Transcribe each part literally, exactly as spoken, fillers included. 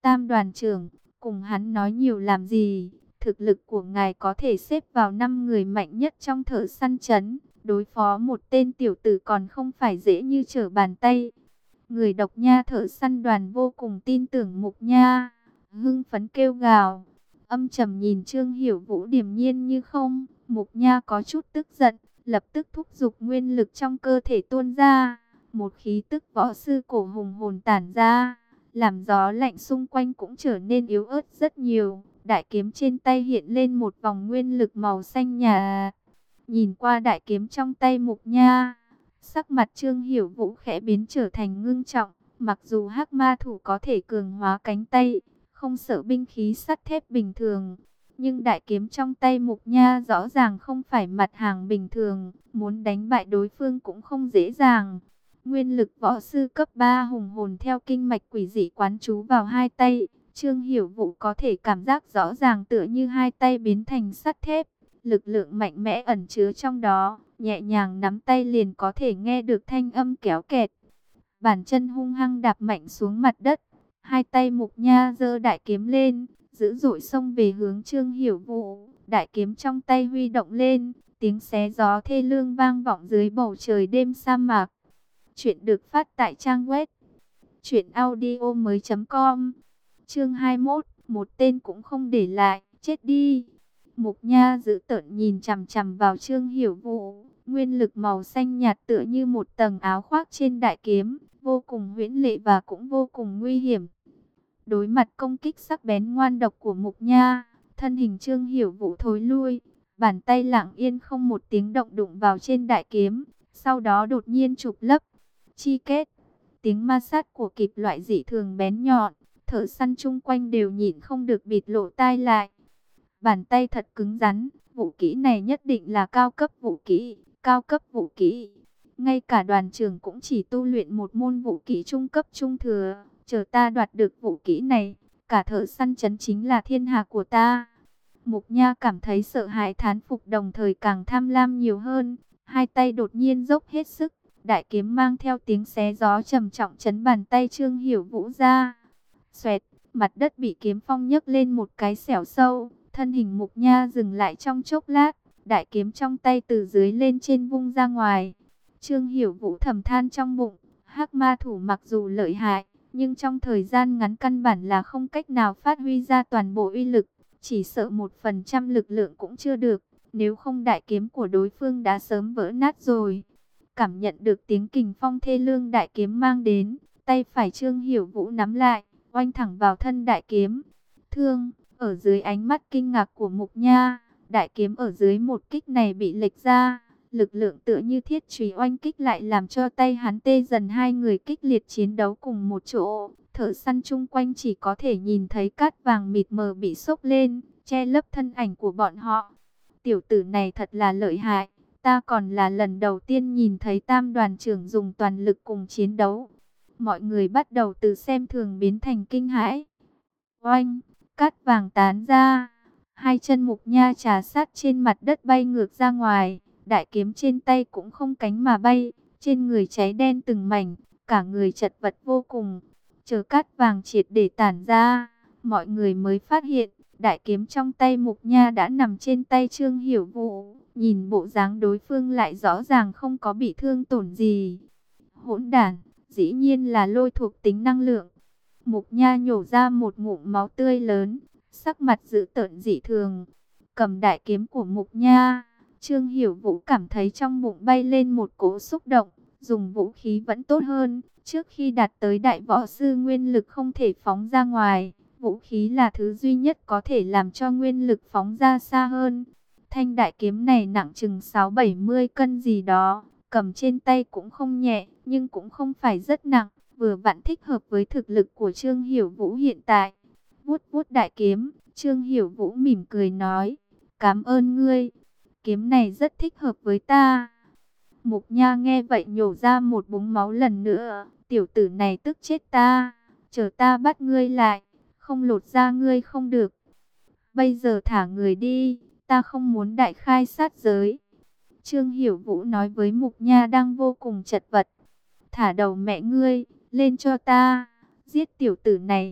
Tam đoàn trưởng, cùng hắn nói nhiều làm gì? Thực lực của ngài có thể xếp vào năm người mạnh nhất trong Thợ Săn trấn. Đối phó một tên tiểu tử còn không phải dễ như trở bàn tay. Người Độc Nha Thợ Săn đoàn vô cùng tin tưởng Mục Nha, hưng phấn kêu gào. Âm trầm nhìn Trương Hiểu Vũ điềm nhiên như không. Mục Nha có chút tức giận, lập tức thúc giục nguyên lực trong cơ thể tuôn ra. Một khí tức võ sư cổ hùng hồn tản ra, làm gió lạnh xung quanh cũng trở nên yếu ớt rất nhiều. Đại kiếm trên tay hiện lên một vòng nguyên lực màu xanh nhà. Nhìn qua đại kiếm trong tay Mục Nha, sắc mặt Trương Hiểu Vũ khẽ biến trở thành ngưng trọng. Mặc dù Hắc Ma Thủ có thể cường hóa cánh tay, không sợ binh khí sắt thép bình thường, nhưng đại kiếm trong tay Mục Nha rõ ràng không phải mặt hàng bình thường, muốn đánh bại đối phương cũng không dễ dàng. Nguyên lực võ sư cấp ba hùng hồn theo kinh mạch quỷ dị quán trú vào hai tay, Trương Hiểu Vũ có thể cảm giác rõ ràng tựa như hai tay biến thành sắt thép, lực lượng mạnh mẽ ẩn chứa trong đó, nhẹ nhàng nắm tay liền có thể nghe được thanh âm kéo kẹt. Bàn chân hung hăng đạp mạnh xuống mặt đất, hai tay Mục Nha giơ đại kiếm lên, dữ dội xông về hướng Trương Hiểu Vũ. Đại kiếm trong tay huy động lên, tiếng xé gió thê lương vang vọng dưới bầu trời đêm sa mạc. Chuyện được phát tại trang web truyện audio mới chấm com. Chương hai mươi mốt, một tên cũng không để lại, chết đi. Mục Nha dữ tợn nhìn chằm chằm vào Trương Hiểu Vũ, nguyên lực màu xanh nhạt tựa như một tầng áo khoác trên đại kiếm, vô cùng huyễn lệ và cũng vô cùng nguy hiểm. Đối mặt công kích sắc bén ngoan độc của Mục Nha, thân hình Trương Hiểu Vũ thối lui, bàn tay lặng yên không một tiếng động đụng vào trên đại kiếm, sau đó đột nhiên chụp lấp. Chi kết, tiếng ma sát của kịp loại dị thường bén nhọn, Thợ Săn chung quanh đều nhịn không được bịt lỗ tai lại. Bàn tay thật cứng rắn, vũ kỹ này nhất định là cao cấp vũ kỹ, cao cấp vũ kỹ. Ngay cả đoàn trưởng cũng chỉ tu luyện một môn vũ kỹ trung cấp trung thừa, chờ ta đoạt được vũ kỹ này, cả Thợ Săn trấn chính là thiên hạ của ta. Mục Nha cảm thấy sợ hãi thán phục đồng thời càng tham lam nhiều hơn, hai tay đột nhiên dốc hết sức, đại kiếm mang theo tiếng xé gió trầm trọng chấn bàn tay Trương Hiểu Vũ ra. Xoẹt, mặt đất bị kiếm phong nhấc lên một cái xẻo sâu, thân hình Mục Nha dừng lại trong chốc lát, đại kiếm trong tay từ dưới lên trên vung ra ngoài. Trương Hiểu Vũ thầm than trong bụng, Hắc Ma Thủ mặc dù lợi hại, nhưng trong thời gian ngắn căn bản là không cách nào phát huy ra toàn bộ uy lực, chỉ sợ một phần trăm lực lượng cũng chưa được, nếu không đại kiếm của đối phương đã sớm vỡ nát rồi. Cảm nhận được tiếng kình phong thê lương đại kiếm mang đến, tay phải Trương Hiểu Vũ nắm lại, oanh thẳng vào thân đại kiếm. Thương, ở dưới ánh mắt kinh ngạc của Mục Nha, đại kiếm ở dưới một kích này bị lệch ra, lực lượng tựa như thiết chùy oanh kích lại làm cho tay hắn tê dần. Hai người kích liệt chiến đấu cùng một chỗ, Thợ Săn chung quanh chỉ có thể nhìn thấy cát vàng mịt mờ bị xốc lên, che lấp thân ảnh của bọn họ. Tiểu tử này thật là lợi hại, ta còn là lần đầu tiên nhìn thấy Tam đoàn trưởng dùng toàn lực cùng chiến đấu. Mọi người bắt đầu từ xem thường biến thành kinh hãi. Oanh, cát vàng tán ra, hai chân Mục Nha trà sát trên mặt đất bay ngược ra ngoài, đại kiếm trên tay cũng không cánh mà bay, trên người cháy đen từng mảnh, cả người chật vật vô cùng. Chờ cát vàng triệt để tản ra, mọi người mới phát hiện, đại kiếm trong tay Mục Nha đã nằm trên tay Trương Hiểu Vũ, nhìn bộ dáng đối phương lại rõ ràng không có bị thương tổn gì. Hỗn đản, dĩ nhiên là lôi thuộc tính năng lượng. Mục Nha nhổ ra một ngụm máu tươi lớn, sắc mặt dữ tợn dị thường. Cầm đại kiếm của Mục Nha, Trương Hiểu Vũ cảm thấy trong bụng bay lên một cỗ xúc động, dùng vũ khí vẫn tốt hơn. Trước khi đạt tới đại võ sư nguyên lực không thể phóng ra ngoài, vũ khí là thứ duy nhất có thể làm cho nguyên lực phóng ra xa hơn. Thanh đại kiếm này nặng chừng sáu bảy mươi cân gì đó, cầm trên tay cũng không nhẹ, nhưng cũng không phải rất nặng, vừa vặn thích hợp với thực lực của Trương Hiểu Vũ hiện tại. Vuốt vuốt đại kiếm, Trương Hiểu Vũ mỉm cười nói, cảm ơn ngươi, kiếm này rất thích hợp với ta. Mục Nha nghe vậy nhổ ra một búng máu lần nữa, tiểu tử này tức chết ta, chờ ta bắt ngươi lại, không lột ra ngươi không được. Bây giờ thả người đi, ta không muốn đại khai sát giới. Trương Hiểu Vũ nói với Mục Nha đang vô cùng chật vật. Thả đầu mẹ ngươi, lên cho ta, giết tiểu tử này,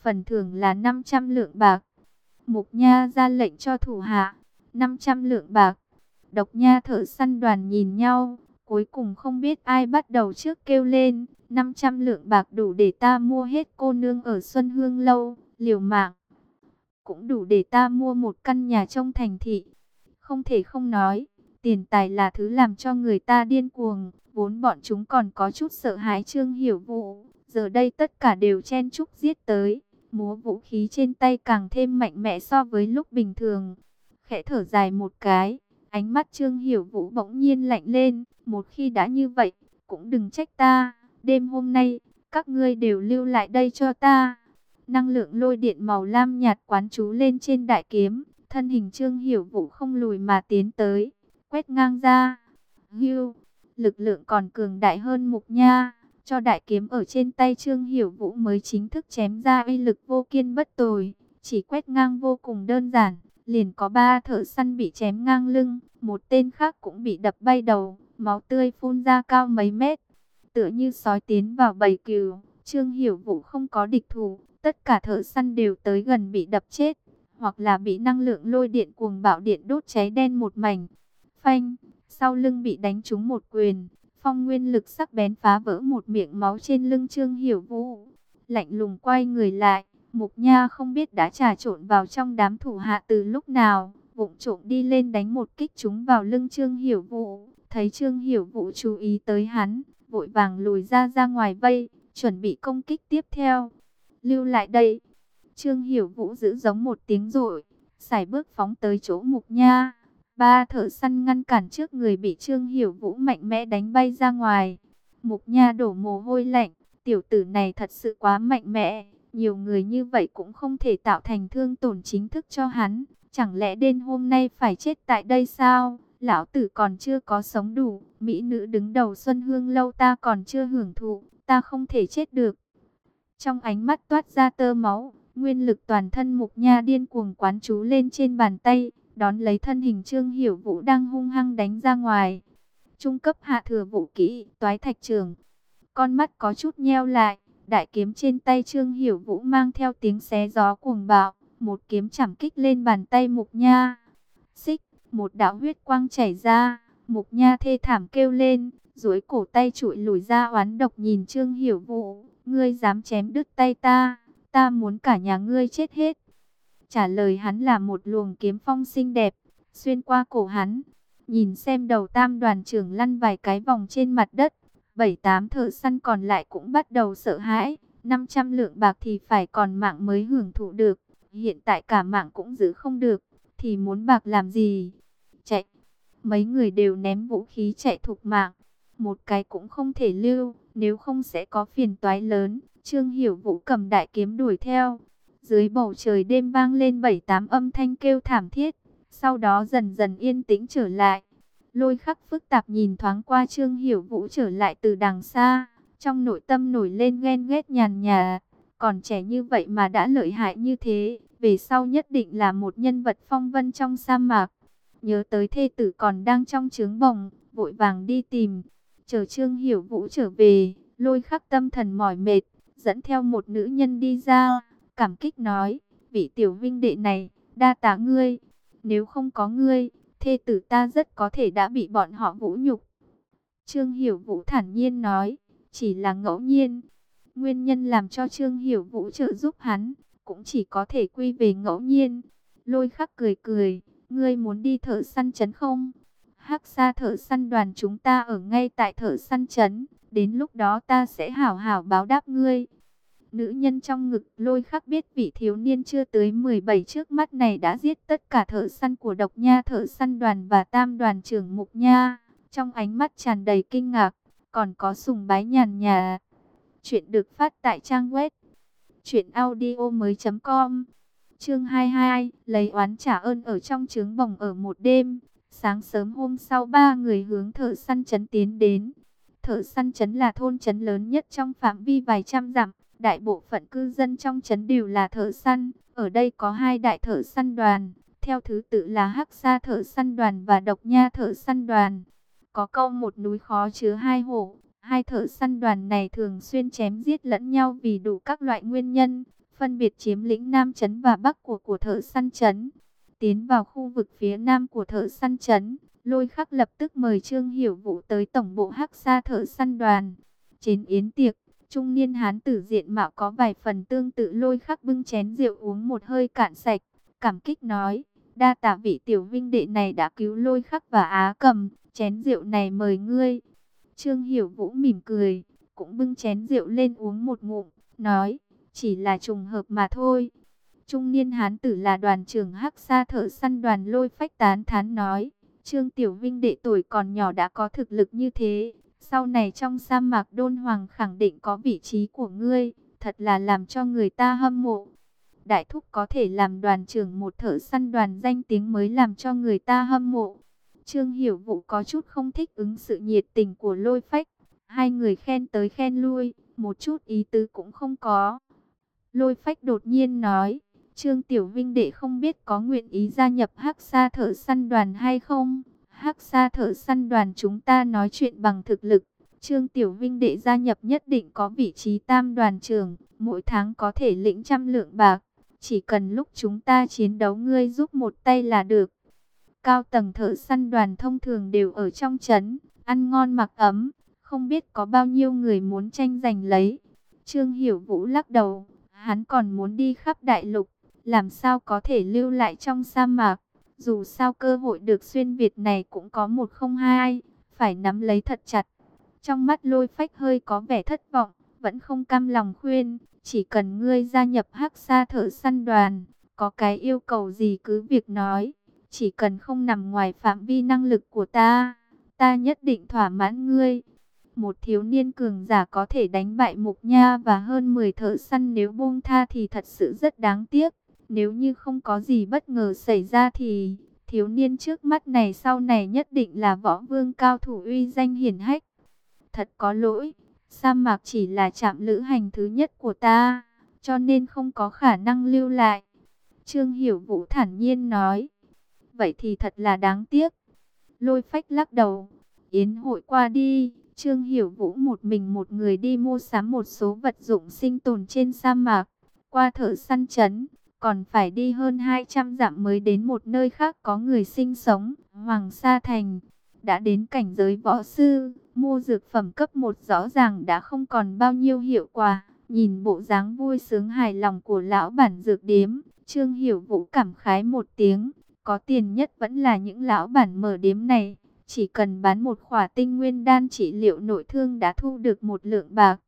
phần thưởng là năm trăm lượng bạc. Mục Nha ra lệnh cho thủ hạ, năm trăm lượng bạc. Độc Nha thợ săn đoàn nhìn nhau, cuối cùng không biết ai bắt đầu trước kêu lên, năm trăm lượng bạc đủ để ta mua hết cô nương ở Xuân Hương Lâu, liều mạng. Cũng đủ để ta mua một căn nhà trong thành thị. Không thể không nói, tiền tài là thứ làm cho người ta điên cuồng, vốn bọn chúng còn có chút sợ hãi Trương Hiểu Vũ, giờ đây tất cả đều chen chúc giết tới, múa vũ khí trên tay càng thêm mạnh mẽ so với lúc bình thường. Khẽ thở dài một cái, ánh mắt Trương Hiểu Vũ bỗng nhiên lạnh lên, một khi đã như vậy, cũng đừng trách ta, đêm hôm nay, các ngươi đều lưu lại đây cho ta. Năng lượng lôi điện màu lam nhạt quán trú lên trên đại kiếm, thân hình Trương Hiểu Vũ không lùi mà tiến tới, quét ngang ra. Hưu, lực lượng còn cường đại hơn Mục Nha, cho đại kiếm ở trên tay Trương Hiểu Vũ mới chính thức chém ra uy lực vô kiên bất tồi, chỉ quét ngang vô cùng đơn giản, liền có ba thợ săn bị chém ngang lưng, một tên khác cũng bị đập bay đầu, máu tươi phun ra cao mấy mét. Tựa như sói tiến vào bầy cừu, Trương Hiểu Vũ không có địch thủ, tất cả thợ săn đều tới gần bị đập chết, hoặc là bị năng lượng lôi điện cuồng bạo điện đốt cháy đen một mảnh. Phanh, sau lưng bị đánh trúng một quyền, phong nguyên lực sắc bén phá vỡ một miệng máu trên lưng Trương Hiểu Vũ. Lạnh lùng quay người lại, Mục Nha không biết đã trà trộn vào trong đám thủ hạ từ lúc nào, vụng trộm đi lên đánh một kích trúng vào lưng Trương Hiểu Vũ. Thấy Trương Hiểu Vũ chú ý tới hắn, vội vàng lùi ra ra ngoài vây, chuẩn bị công kích tiếp theo. Lưu lại đây. Trương Hiểu Vũ giữ giống một tiếng rồi, sải bước phóng tới chỗ Mục Nha. Ba thợ săn ngăn cản trước người bị Trương Hiểu Vũ mạnh mẽ đánh bay ra ngoài. Mục Nha đổ mồ hôi lạnh, tiểu tử này thật sự quá mạnh mẽ. Nhiều người như vậy cũng không thể tạo thành thương tổn chính thức cho hắn. Chẳng lẽ đêm hôm nay phải chết tại đây sao? Lão tử còn chưa có sống đủ. Mỹ nữ đứng đầu Xuân Hương Lâu ta còn chưa hưởng thụ. Ta không thể chết được. Trong ánh mắt toát ra tơ máu, nguyên lực toàn thân Mục Nha điên cuồng quán trú lên trên bàn tay, đón lấy thân hình Trương Hiểu Vũ đang hung hăng đánh ra ngoài. Trung cấp hạ thừa vũ kỹ, Toái Thạch Trường. Con mắt có chút nheo lại, đại kiếm trên tay Trương Hiểu Vũ mang theo tiếng xé gió cuồng bạo, một kiếm chảm kích lên bàn tay Mục Nha. Xích, một đạo huyết quang chảy ra, Mục Nha thê thảm kêu lên, duỗi cổ tay trụi lùi ra oán độc nhìn Trương Hiểu Vũ, ngươi dám chém đứt tay ta, ta muốn cả nhà ngươi chết hết. Trả lời hắn là một luồng kiếm phong xinh đẹp, xuyên qua cổ hắn. Nhìn xem đầu tam đoàn trưởng lăn vài cái vòng trên mặt đất, bảy tám thợ săn còn lại cũng bắt đầu sợ hãi. năm trăm lượng bạc thì phải còn mạng mới hưởng thụ được, hiện tại cả mạng cũng giữ không được, thì muốn bạc làm gì? Chạy! Mấy người đều ném vũ khí chạy thục mạng, một cái cũng không thể lưu, nếu không sẽ có phiền toái lớn. Trương Hiểu Vũ cầm đại kiếm đuổi theo. Dưới bầu trời đêm vang lên bảy tám âm thanh kêu thảm thiết, sau đó dần dần yên tĩnh trở lại. Lôi Khắc phức tạp nhìn thoáng qua Trương Hiểu Vũ trở lại từ đằng xa, trong nội tâm nổi lên ghen ghét nhàn nhạt, còn trẻ như vậy mà đã lợi hại như thế, về sau nhất định là một nhân vật phong vân trong sa mạc. Nhớ tới thê tử còn đang trong trướng bồng, vội vàng đi tìm. Chờ Trương Hiểu Vũ trở về, Lôi Khắc tâm thần mỏi mệt, dẫn theo một nữ nhân đi ra, cảm kích nói, vị tiểu vinh đệ này, đa tạ ngươi, nếu không có ngươi, thê tử ta rất có thể đã bị bọn họ vũ nhục. Trương Hiểu Vũ thản nhiên nói, chỉ là ngẫu nhiên, nguyên nhân làm cho Trương Hiểu Vũ trợ giúp hắn, cũng chỉ có thể quy về ngẫu nhiên. Lôi Khắc cười cười, ngươi muốn đi thợ săn trấn không? Hắc Sa thợ săn đoàn chúng ta ở ngay tại thợ săn trấn, đến lúc đó ta sẽ hảo hảo báo đáp ngươi. Nữ nhân trong ngực Lôi Khắc biết vị thiếu niên chưa tới mười bảy trước mắt này đã giết tất cả thợ săn của Độc Nha thợ săn đoàn và tam đoàn trưởng Mục Nha. Trong ánh mắt tràn đầy kinh ngạc, còn có sùng bái nhàn nhạt. Chuyện được phát tại trang web truyện audio mới chấm com. Chương hai mươi hai, lấy oán trả ơn ở trong trướng bồng ở một đêm. Sáng sớm hôm sau ba người hướng thợ săn trấn tiến đến. Thợ săn trấn là thôn trấn lớn nhất trong phạm vi vài trăm dặm. Đại bộ phận cư dân trong trấn đều là thợ săn. Ở đây có hai đại thợ săn đoàn, theo thứ tự là Hắc Sa thợ săn đoàn và Độc Nha thợ săn đoàn. Có câu một núi khó chứa hai hổ. Hai thợ săn đoàn này thường xuyên chém giết lẫn nhau vì đủ các loại nguyên nhân. phân biệt chiếm lĩnh Nam trấn và Bắc của của Thợ Săn trấn. Tiến vào khu vực phía Nam của Thợ Săn trấn, Lôi Khắc lập tức mời Trương Hiểu Vũ tới tổng bộ Hắc Sa Thợ Săn đoàn. Trên yến tiệc, trung niên hán tử diện mạo có vài phần tương tự Lôi Khắc bưng chén rượu uống một hơi cạn sạch, cảm kích nói: đa tạ vị tiểu vinh đệ này đã cứu Lôi Khắc và Á Cầm, chén rượu này mời ngươi. Trương Hiểu Vũ mỉm cười, cũng bưng chén rượu lên uống một ngụm, nói: chỉ là trùng hợp mà thôi. Trung niên hán tử là đoàn trưởng Hắc Sa Thợ Săn đoàn Lôi Phách tán thán nói: Trương tiểu vinh đệ tuổi còn nhỏ đã có thực lực như thế, sau này trong sa mạc Đôn Hoàng khẳng định có vị trí của ngươi, thật là làm cho người ta hâm mộ. Đại thúc có thể làm đoàn trưởng một thợ săn đoàn danh tiếng mới làm cho người ta hâm mộ. Trương Hiểu Vũ có chút không thích ứng sự nhiệt tình của Lôi Phách, hai người khen tới khen lui, một chút ý tứ cũng không có. Lôi Phách đột nhiên nói: Trương tiểu vinh đệ không biết có nguyện ý gia nhập Hắc Sa Thợ Săn đoàn hay không? Hắc Sa Thợ Săn đoàn chúng ta nói chuyện bằng thực lực. Trương tiểu vinh đệ gia nhập nhất định có vị trí tam đoàn trưởng, mỗi tháng có thể lĩnh trăm lượng bạc. Chỉ cần lúc chúng ta chiến đấu ngươi giúp một tay là được. Cao tầng thợ săn đoàn thông thường đều ở trong trấn, ăn ngon mặc ấm, không biết có bao nhiêu người muốn tranh giành lấy. Trương Hiểu Vũ lắc đầu, hắn còn muốn đi khắp đại lục, làm sao có thể lưu lại trong sa mạc. Dù sao cơ hội được xuyên Việt này cũng có một không hai, phải nắm lấy thật chặt. Trong mắt Lôi Phách hơi có vẻ thất vọng, vẫn không cam lòng khuyên: chỉ cần ngươi gia nhập Hắc Sa Thợ Săn đoàn, có cái yêu cầu gì cứ việc nói, chỉ cần không nằm ngoài phạm vi năng lực của ta, ta nhất định thỏa mãn ngươi. Một thiếu niên cường giả có thể đánh bại Mục Nha và hơn mười thợ săn, nếu buông tha thì thật sự rất đáng tiếc. Nếu như không có gì bất ngờ xảy ra thì thiếu niên trước mắt này sau này nhất định là võ vương cao thủ uy danh hiển hách. Thật có lỗi, sa mạc chỉ là trạm lữ hành thứ nhất của ta, cho nên không có khả năng lưu lại. Trương Hiểu Vũ thản nhiên nói. Vậy thì thật là đáng tiếc. Lôi Phách lắc đầu. Yến hội qua đi, Trương Hiểu Vũ một mình một người đi mua sắm một số vật dụng sinh tồn trên sa mạc. Qua Thợ Săn trấn, còn phải đi hơn hai trăm dặm mới đến một nơi khác có người sinh sống, Hoàng Sa Thành. Đã đến cảnh giới võ sư, mua dược phẩm cấp một rõ ràng đã không còn bao nhiêu hiệu quả. Nhìn bộ dáng vui sướng hài lòng của lão bản dược điếm, Trương Hiểu Vũ cảm khái một tiếng. Có tiền nhất vẫn là những lão bản mở điếm này. Chỉ cần bán một khỏa tinh nguyên đan trị liệu nội thương đã thu được một lượng bạc.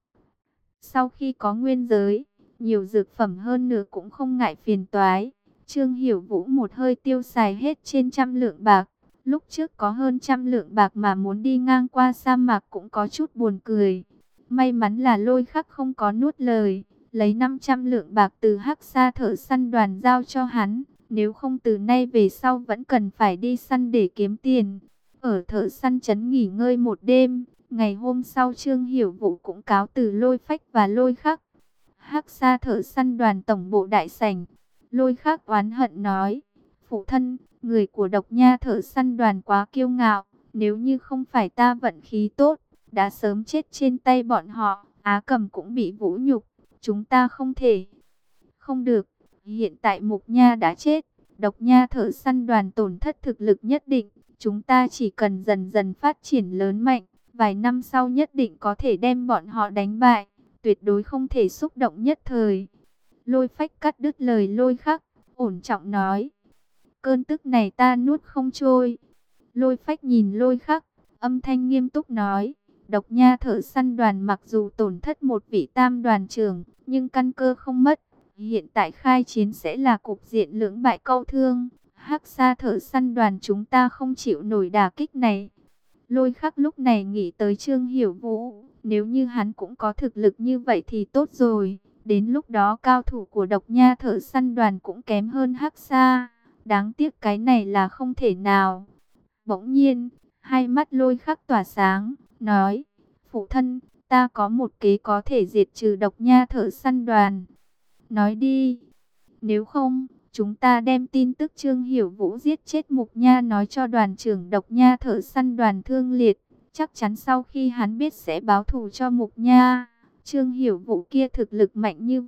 Sau khi có nguyên giới, nhiều dược phẩm hơn nữa cũng không ngại phiền toái. Trương Hiểu Vũ một hơi tiêu xài hết trên trăm lượng bạc. Lúc trước có hơn trăm lượng bạc mà muốn đi ngang qua sa mạc cũng có chút buồn cười. May mắn là Lôi Khắc không có nuốt lời, lấy năm trăm lượng bạc từ Hắc Sa Thợ Săn đoàn giao cho hắn. Nếu không từ nay về sau vẫn cần phải đi săn để kiếm tiền. Ở Thợ Săn trấn nghỉ ngơi một đêm, ngày hôm sau Trương Hiểu Vũ cũng cáo từ Lôi Phách và Lôi Khắc. Hắc Sa Thợ Săn đoàn tổng bộ đại sảnh, Lôi Khắc oán hận nói: phụ thân, người của Độc Nha Thợ Săn đoàn quá kiêu ngạo, nếu như không phải ta vận khí tốt, đã sớm chết trên tay bọn họ. Á Cầm cũng bị vũ nhục, chúng ta không thể. Không được, hiện tại Mục Nha đã chết, Độc Nha Thợ Săn đoàn tổn thất thực lực nhất định. Chúng ta chỉ cần dần dần phát triển lớn mạnh, vài năm sau nhất định có thể đem bọn họ đánh bại, tuyệt đối không thể xúc động nhất thời. Lôi Phách cắt đứt lời Lôi Khắc, ổn trọng nói: cơn tức này ta nuốt không trôi. Lôi Phách nhìn Lôi Khắc, âm thanh nghiêm túc nói: Độc Nha Thợ Săn đoàn mặc dù tổn thất một vị tam đoàn trưởng, nhưng căn cơ không mất. Hiện tại khai chiến sẽ là cục diện lưỡng bại câu thương. Hắc Sa Thợ Săn đoàn chúng ta không chịu nổi đả kích này. Lôi Khắc lúc này nghĩ tới Trương Hiểu Vũ, nếu như hắn cũng có thực lực như vậy thì tốt rồi. Đến lúc đó cao thủ của Độc Nha Thợ Săn đoàn cũng kém hơn Hắc Sa. Đáng tiếc cái này là không thể nào. Bỗng nhiên, hai mắt Lôi Khắc tỏa sáng, nói: phụ thân, ta có một kế có thể diệt trừ Độc Nha Thợ Săn đoàn. Nói đi. Nếu không, chúng ta đem tin tức Trương Hiểu Vũ giết chết Mục Nha nói cho đoàn trưởng Độc Nha Thợ Săn đoàn Thương Liệt. Chắc chắn sau khi hắn biết sẽ báo thù cho Mục Nha. Trương Hiểu Vũ kia thực lực mạnh như vậy,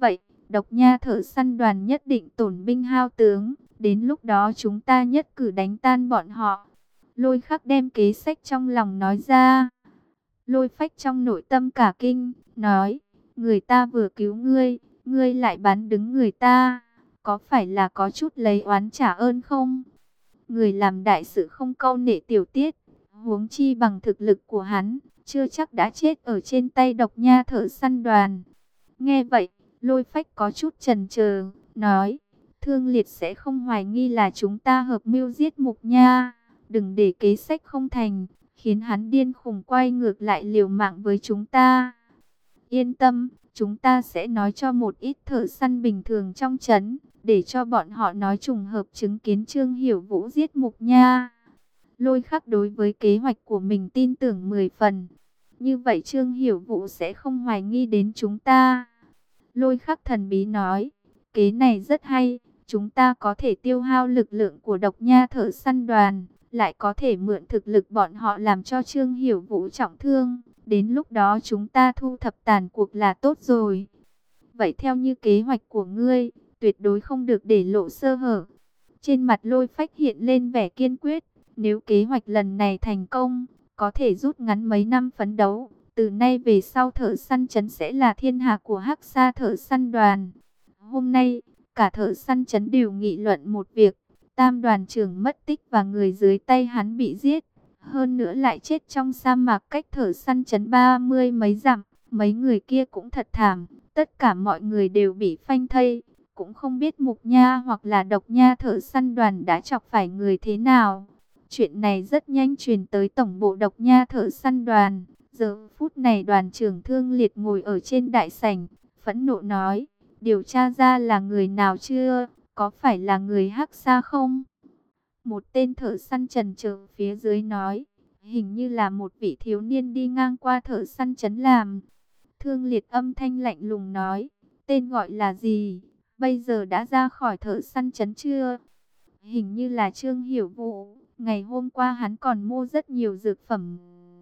Độc Nha Thợ Săn Đoàn nhất định tổn binh hao tướng, đến lúc đó chúng ta nhất cử đánh tan bọn họ. Lôi Khắc đem kế sách trong lòng nói ra. Lôi Phách trong nội tâm cả kinh, nói, người ta vừa cứu ngươi, ngươi lại bán đứng người ta, có phải là có chút lấy oán trả ơn không? Người làm đại sự không câu nệ tiểu tiết, huống chi bằng thực lực của hắn, chưa chắc đã chết ở trên tay Độc Nha Thợ Săn Đoàn. Nghe vậy, Lôi Phách có chút chần chờ, nói, Thương Liệt sẽ không hoài nghi là chúng ta hợp mưu giết Mục Nha, đừng để kế sách không thành, khiến hắn điên khùng quay ngược lại liều mạng với chúng ta. Yên tâm, chúng ta sẽ nói cho một ít thợ săn bình thường trong trấn, để cho bọn họ nói trùng hợp chứng kiến Trương Hiểu Vũ giết Mục Nha. Lôi Khắc đối với kế hoạch của mình tin tưởng mười phần. Như vậy Trương Hiểu Vũ sẽ không hoài nghi đến chúng ta. Lôi Khắc thần bí nói, kế này rất hay, chúng ta có thể tiêu hao lực lượng của Độc Nha Thợ Săn Đoàn, lại có thể mượn thực lực bọn họ làm cho Trương Hiểu Vũ trọng thương. Đến lúc đó chúng ta thu thập tàn cuộc là tốt rồi. Vậy theo như kế hoạch của ngươi, tuyệt đối không được để lộ sơ hở. Trên mặt Lôi Phách hiện lên vẻ kiên quyết. Nếu kế hoạch lần này thành công, có thể rút ngắn mấy năm phấn đấu. Từ nay về sau Thợ Săn Trấn sẽ là thiên hạ của Hắc Sa Thợ Săn Đoàn. Hôm nay, cả Thợ Săn Trấn đều nghị luận một việc. Tam đoàn trưởng mất tích và người dưới tay hắn bị giết. Hơn nữa lại chết trong sa mạc cách Thợ Săn Trấn ba mươi mấy dặm. Mấy người kia cũng thật thảm. Tất cả mọi người đều bị phanh thây. Cũng không biết Mục Nha hoặc là Độc Nha Thợ Săn Đoàn đã chọc phải người thế nào. Chuyện này rất nhanh truyền tới tổng bộ Độc Nha Thợ Săn Đoàn. Giờ phút này đoàn trưởng Thương Liệt ngồi ở trên đại sảnh, phẫn nộ nói, điều tra ra là người nào chưa, có phải là người Hắc Sa không? Một tên thợ săn trần chờ phía dưới nói, hình như là một vị thiếu niên đi ngang qua Thợ Săn Trấn làm. Thương Liệt âm thanh lạnh lùng nói, tên gọi là gì, bây giờ đã ra khỏi Thợ Săn Trấn chưa? Hình như là Trương Hiểu Vũ, ngày hôm qua hắn còn mua rất nhiều dược phẩm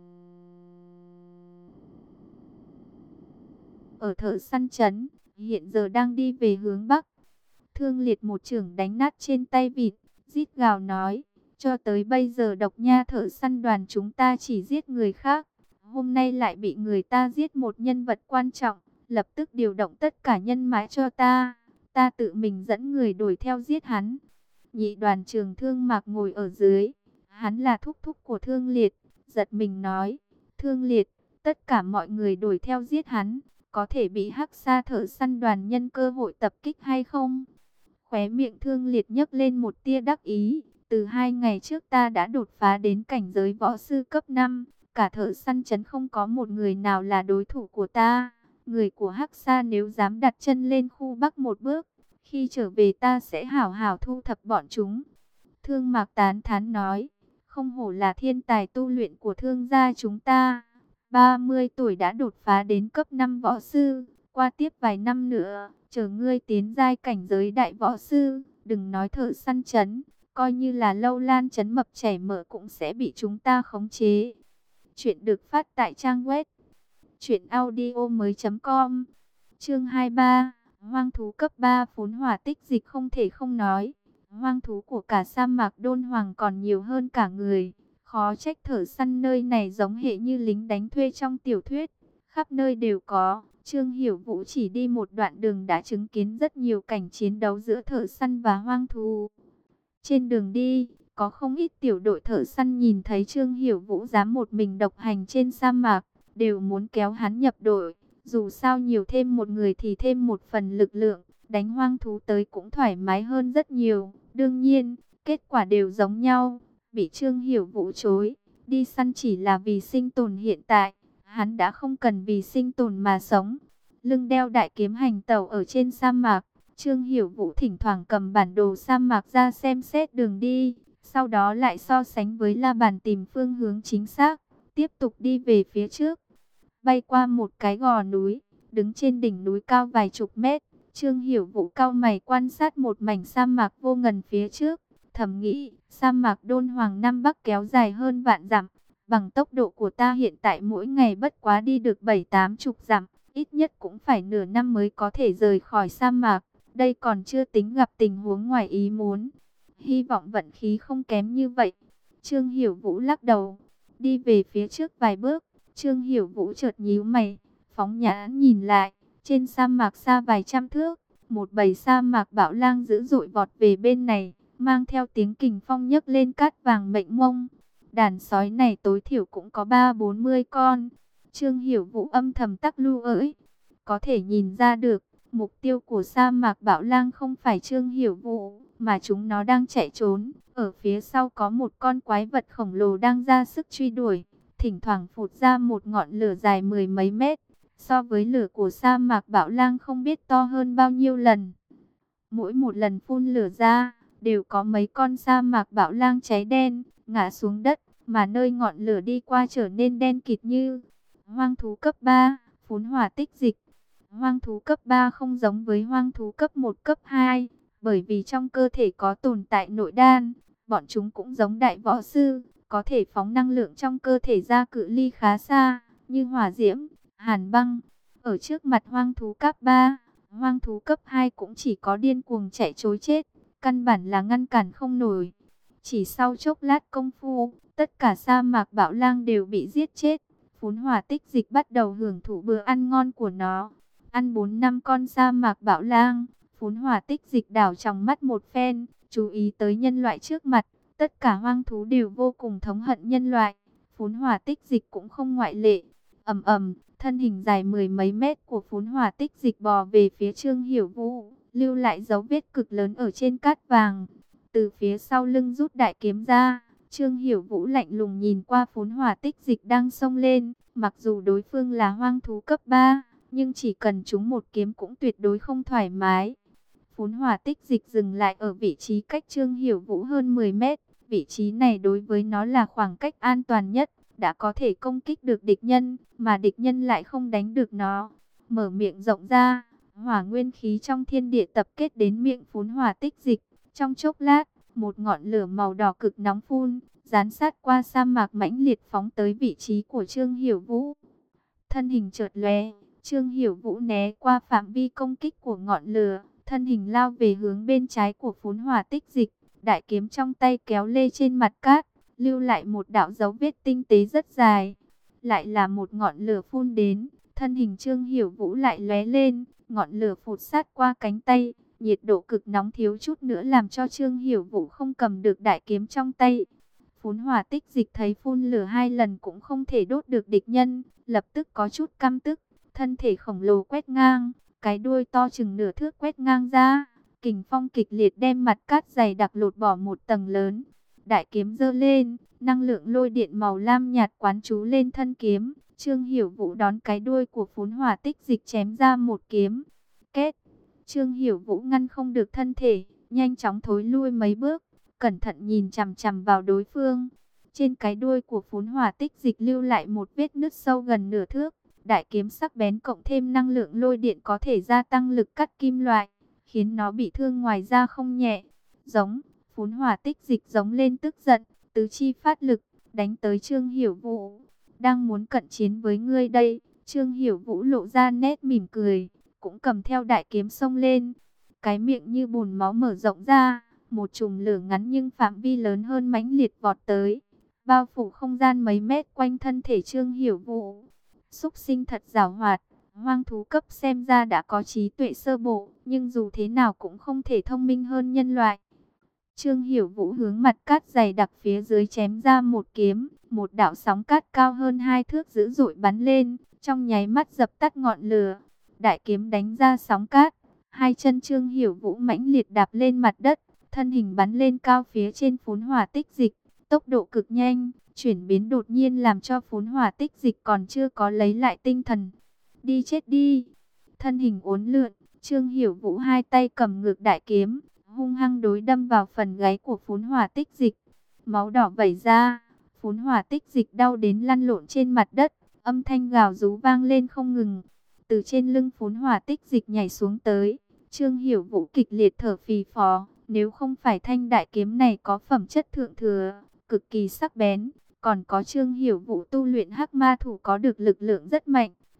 ở Thợ Săn Trấn, hiện giờ đang đi về hướng Bắc. Thương Liệt một chưởng đánh nát trên tay vịt, rít gào nói, cho tới bây giờ Độc Nha Thợ Săn Đoàn chúng ta chỉ giết người khác, hôm nay lại bị người ta giết một nhân vật quan trọng, lập tức điều động tất cả nhân mã cho ta, ta tự mình dẫn người đuổi theo giết hắn. Nhị đoàn trưởng Thương Mạc ngồi ở dưới, hắn là thúc thúc của Thương Liệt, giật mình nói, Thương Liệt, tất cả mọi người đuổi theo giết hắn, có thể bị Hắc Sa Thợ Săn Đoàn nhân cơ hội tập kích hay không? Khóe miệng Thương Liệt nhấc lên một tia đắc ý, từ hai ngày trước ta đã đột phá đến cảnh giới võ sư cấp năm, cả Thợ Săn Trấn không có một người nào là đối thủ của ta. Người của Hắc Sa nếu dám đặt chân lên khu Bắc một bước, khi trở về ta sẽ hảo hảo thu thập bọn chúng. Thương Mạc tán thán nói, không hổ là thiên tài tu luyện của Thương gia chúng ta. ba mươi tuổi đã đột phá đến cấp năm võ sư, qua tiếp vài năm nữa, chờ ngươi tiến giai cảnh giới đại võ sư, đừng nói Thợ Săn Trấn, coi như là Lâu Lan Trấn mập chảy mỡ cũng sẽ bị chúng ta khống chế. Chuyện được phát tại trang web truyện audio mới chấm com. Chương hai mươi ba, hoang thú cấp ba phốn hỏa tích dịch không thể không nói. Hoang thú của cả sa mạc Đôn Hoàng còn nhiều hơn cả người. Khó trách thợ săn nơi này giống hệ như lính đánh thuê trong tiểu thuyết. Khắp nơi đều có. Trương Hiểu Vũ chỉ đi một đoạn đường đã chứng kiến rất nhiều cảnh chiến đấu giữa thợ săn và hoang thú. Trên đường đi, có không ít tiểu đội thợ săn nhìn thấy Trương Hiểu Vũ dám một mình độc hành trên sa mạc, đều muốn kéo hắn nhập đội. Dù sao nhiều thêm một người thì thêm một phần lực lượng, đánh hoang thú tới cũng thoải mái hơn rất nhiều. Đương nhiên, kết quả đều giống nhau, bị Trương Hiểu Vũ chối. Đi săn chỉ là vì sinh tồn hiện tại, hắn đã không cần vì sinh tồn mà sống. Lưng đeo đại kiếm hành tẩu ở trên sa mạc, Trương Hiểu Vũ thỉnh thoảng cầm bản đồ sa mạc ra xem xét đường đi, sau đó lại so sánh với la bàn tìm phương hướng chính xác, tiếp tục đi về phía trước. Bay qua một cái gò núi, đứng trên đỉnh núi cao vài chục mét, Trương Hiểu Vũ cau mày quan sát một mảnh sa mạc vô ngần phía trước, thầm nghĩ, sa mạc Đôn Hoàng Nam Bắc kéo dài hơn vạn dặm, bằng tốc độ của ta hiện tại mỗi ngày bất quá đi được bảy tám chục dặm, ít nhất cũng phải nửa năm mới có thể rời khỏi sa mạc. Đây còn chưa tính gặp tình huống ngoài ý muốn. Hy vọng vận khí không kém như vậy. Trương Hiểu Vũ lắc đầu, đi về phía trước vài bước. Trương Hiểu Vũ chợt nhíu mày, phóng nhãn nhìn lại, trên sa mạc xa vài trăm thước, một bầy sa mạc bão lang dữ dội vọt về bên này, mang theo tiếng kình phong nhấc lên cát vàng mênh mông. Đàn sói này tối thiểu cũng có ba bốn mươi con. Trương Hiểu Vũ âm thầm tắc lưu ỡi, có thể nhìn ra được, mục tiêu của sa mạc bão lang không phải Trương Hiểu Vũ, mà chúng nó đang chạy trốn. Ở phía sau có một con quái vật khổng lồ đang ra sức truy đuổi, thỉnh thoảng phụt ra một ngọn lửa dài mười mấy mét, so với lửa của sa mạc bão lang không biết to hơn bao nhiêu lần. Mỗi một lần phun lửa ra, đều có mấy con sa mạc bão lang cháy đen, ngã xuống đất, mà nơi ngọn lửa đi qua trở nên đen kịt như hoang thú cấp ba, phún hỏa tích dịch. Hoang thú cấp ba không giống với hoang thú cấp một, cấp hai, bởi vì trong cơ thể có tồn tại nội đan, bọn chúng cũng giống đại võ sư, có thể phóng năng lượng trong cơ thể ra cự ly khá xa, như hỏa diễm, hàn băng. Ở trước mặt hoang thú cấp ba, hoang thú cấp hai cũng chỉ có điên cuồng chạy trối chết, căn bản là ngăn cản không nổi. Chỉ sau chốc lát công phu, tất cả sa mạc bão lang đều bị giết chết. Phún hỏa tích dịch bắt đầu hưởng thụ bữa ăn ngon của nó. Ăn bốn năm con sa mạc bão lang, phún hỏa tích dịch đảo trong mắt một phen, chú ý tới nhân loại trước mặt. Tất cả hoang thú đều vô cùng thống hận nhân loại, phún hỏa tích dịch cũng không ngoại lệ. Ầm ầm, thân hình dài mười mấy mét của phún hỏa tích dịch bò về phía Trương Hiểu Vũ, lưu lại dấu vết cực lớn ở trên cát vàng. Từ phía sau lưng rút đại kiếm ra, Trương Hiểu Vũ lạnh lùng nhìn qua phún hỏa tích dịch đang xông lên. Mặc dù đối phương là hoang thú cấp ba, nhưng chỉ cần trúng một kiếm cũng tuyệt đối không thoải mái. Phún hỏa tích dịch dừng lại ở vị trí cách Trương Hiểu Vũ hơn mười mét. Vị trí này đối với nó là khoảng cách an toàn nhất, đã có thể công kích được địch nhân, mà địch nhân lại không đánh được nó. Mở miệng rộng ra, hỏa nguyên khí trong thiên địa tập kết đến miệng phún hỏa tích dịch. Trong chốc lát, một ngọn lửa màu đỏ cực nóng phun, dán sát qua sa mạc mãnh liệt phóng tới vị trí của Trương Hiểu Vũ. Thân hình chợt lóe, Trương Hiểu Vũ né qua phạm vi công kích của ngọn lửa, thân hình lao về hướng bên trái của phún hỏa tích dịch. Đại kiếm trong tay kéo lê trên mặt cát, lưu lại một đạo dấu vết tinh tế rất dài. Lại là một ngọn lửa phun đến, thân hình Trương Hiểu Vũ lại lóe lên, ngọn lửa phụt sát qua cánh tay. Nhiệt độ cực nóng thiếu chút nữa làm cho Trương Hiểu Vũ không cầm được đại kiếm trong tay. Phún hỏa tích dịch thấy phun lửa hai lần cũng không thể đốt được địch nhân, lập tức có chút căm tức, thân thể khổng lồ quét ngang, cái đuôi to chừng nửa thước quét ngang ra. Kình phong kịch liệt đem mặt cát dày đặc lột bỏ một tầng lớn. Đại kiếm giơ lên, năng lượng lôi điện màu lam nhạt quán trú lên thân kiếm. Trương Hiểu Vũ đón cái đuôi của phún hỏa tích dịch chém ra một kiếm. Kết, Trương Hiểu Vũ ngăn không được thân thể, nhanh chóng thối lui mấy bước, cẩn thận nhìn chằm chằm vào đối phương. Trên cái đuôi của phún hỏa tích dịch lưu lại một vết nứt sâu gần nửa thước. Đại kiếm sắc bén cộng thêm năng lượng lôi điện có thể gia tăng lực cắt kim loại, khiến nó bị thương ngoài ra không nhẹ. Giống, phún hỏa tích dịch giống lên tức giận, tứ chi phát lực, đánh tới Trương Hiểu Vũ. Đang muốn cận chiến với ngươi đây. Trương Hiểu Vũ lộ ra nét mỉm cười, cũng cầm theo đại kiếm xông lên. Cái miệng như bùn máu mở rộng ra, một chùm lửa ngắn nhưng phạm vi lớn hơn mãnh liệt vọt tới, bao phủ không gian mấy mét quanh thân thể Trương Hiểu Vũ. Súc sinh thật giàu hoạt. Hoang thú cấp xem ra đã có trí tuệ sơ bộ, nhưng dù thế nào cũng không thể thông minh hơn nhân loại. Trương Hiểu Vũ hướng mặt cát dày đặc phía dưới chém ra một kiếm, một đạo sóng cát cao hơn hai thước dữ dội bắn lên, trong nháy mắt dập tắt ngọn lửa. Đại kiếm đánh ra sóng cát, hai chân Trương Hiểu Vũ mãnh liệt đạp lên mặt đất, thân hình bắn lên cao phía trên phún hỏa tích dịch, tốc độ cực nhanh, chuyển biến đột nhiên làm cho phún hỏa tích dịch còn chưa có lấy lại tinh thần. Đi chết đi. Thân hình uốn lượn, Trương Hiểu Vũ hai tay cầm ngược đại kiếm, hung hăng đối đâm vào phần gáy của phún hỏa tích dịch. Máu đỏ vẩy ra, phún hỏa tích dịch đau đến lăn lộn trên mặt đất, âm thanh gào rú vang lên không ngừng. Từ trên lưng phún hỏa tích dịch nhảy xuống tới, Trương Hiểu Vũ kịch liệt thở phì phò. Nếu không phải thanh đại kiếm này có phẩm chất thượng thừa, cực kỳ sắc bén, còn có Trương Hiểu Vũ tu luyện hắc ma thủ có được lực lượng rất mạnh,